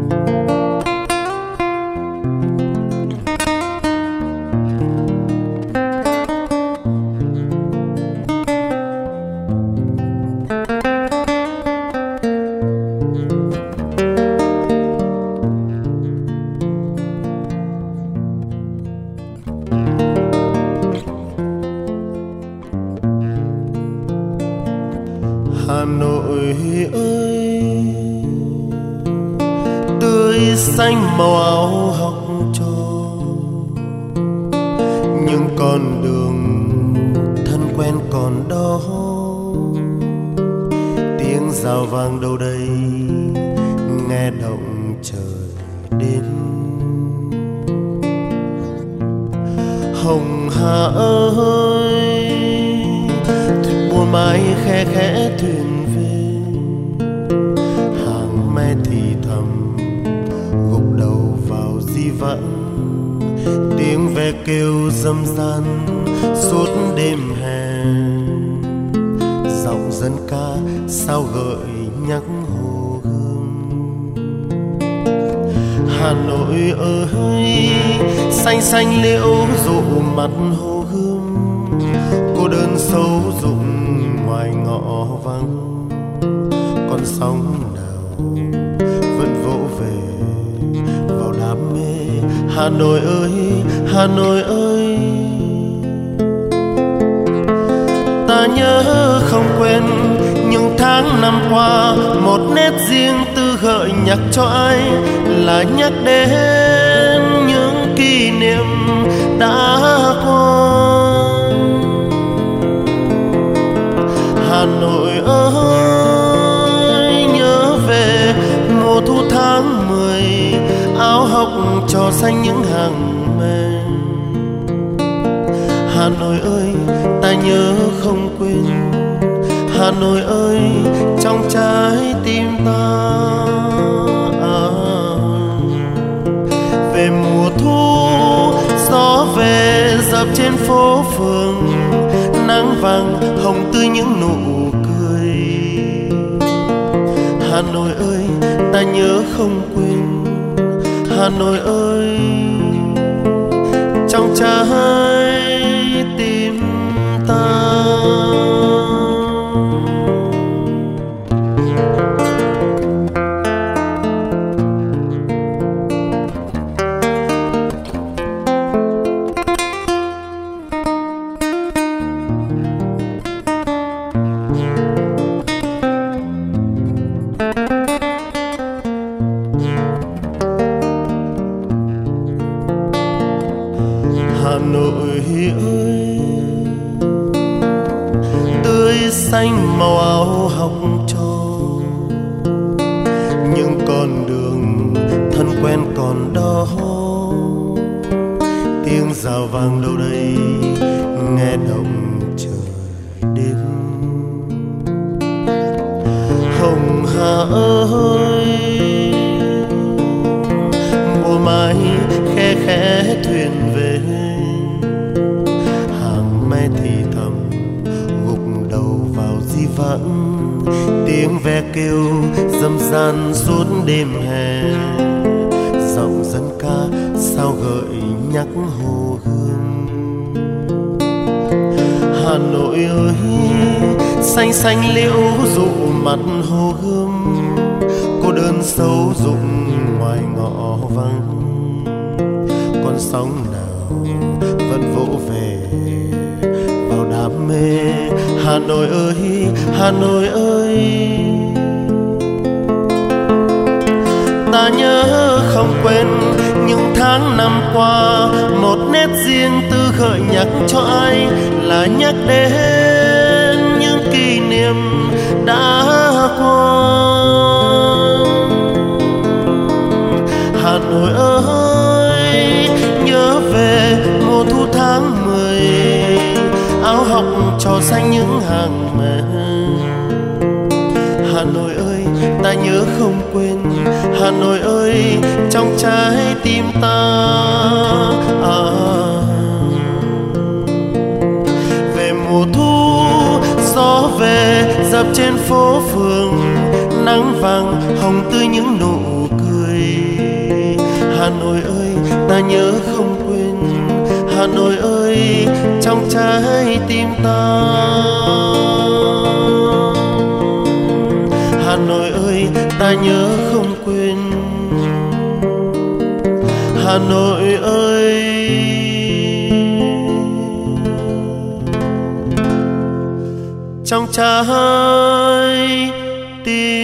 Hà Nội ơi, tươi xanh màu áo học trò, những con đường thân quen còn đó, tiếng rào vang đâu đây nghe động trời đêm. Hồng Hà ơi, buồn mái khe khẽ thuyền về, hàng me thì thầm gục đầu vào di vãng, tiếng ve kêu râm ran suốt đêm hè, giọng dân ca sao gợi nhắc Hồ Gươm. Hà Nội ơi, xanh xanh liễu dụ mặt Hồ Gươm, cô đơn sâu rụng ngoài ngõ vắng, con sóng nào vẫn vỗ về vào đam mê. Hà Nội ơi, Hà Nội ơi, ta nhớ không quên những tháng năm qua, một nét riêng tư gợi nhắc cho ai là nhắc đến những kỷ niệm đã qua. Hà Nội ơi, nhớ về mùa thu tháng 10, áo học trò xanh những hàng me. Hà Nội ơi, ta nhớ không quên. Hà Nội ơi, trong trái tim ta. Về mùa thu, gió về dập trên phố phường, nắng vàng hồng tươi những nụ cười. Hà Nội ơi, ta nhớ không quên. Hà Nội ơi, trong trái tim ta. Hà Nội ơi, tươi xanh màu áo học trò, những con đường thân quen còn đó, tiếng rào vang đâu đây nghe động trời đêm. Hồng Hà ơi, mùa mai khe khẽ thuyền về, me thì thầm gục đầu vào di vãng, tiếng ve kêu râm ran suốt đêm hè, giọng dân ca sao gợi nhắc Hồ Gươm. Hà Nội ơi, xanh xanh liễu dụ mặt Hồ Gươm, cô đơn sâu rụng ngoài ngõ vắng, con sóng nào vẫn vỗ về vào đam mê. Hà Nội ơi, Hà Nội ơi, ta nhớ không quên những tháng năm qua, một nét riêng tư gợi nhắc cho ai là nhắc đến những kỷ niệm đã qua. Hà Nội ơi, nhớ về mùa thu tháng 10, áo học trò xanh những hàng me. Hà Nội ơi, ta nhớ không quên. Hà Nội ơi, trong trái tim ta. Về mùa thu, gió về dập trên phố phường, nắng vàng hồng tươi những nụ cười. Hà Nội ơi ta nhớ không quên, Hà Nội ơi trong trái tim ta. Hà Nội ơi ta nhớ không quên, Hà Nội ơi trong trái tim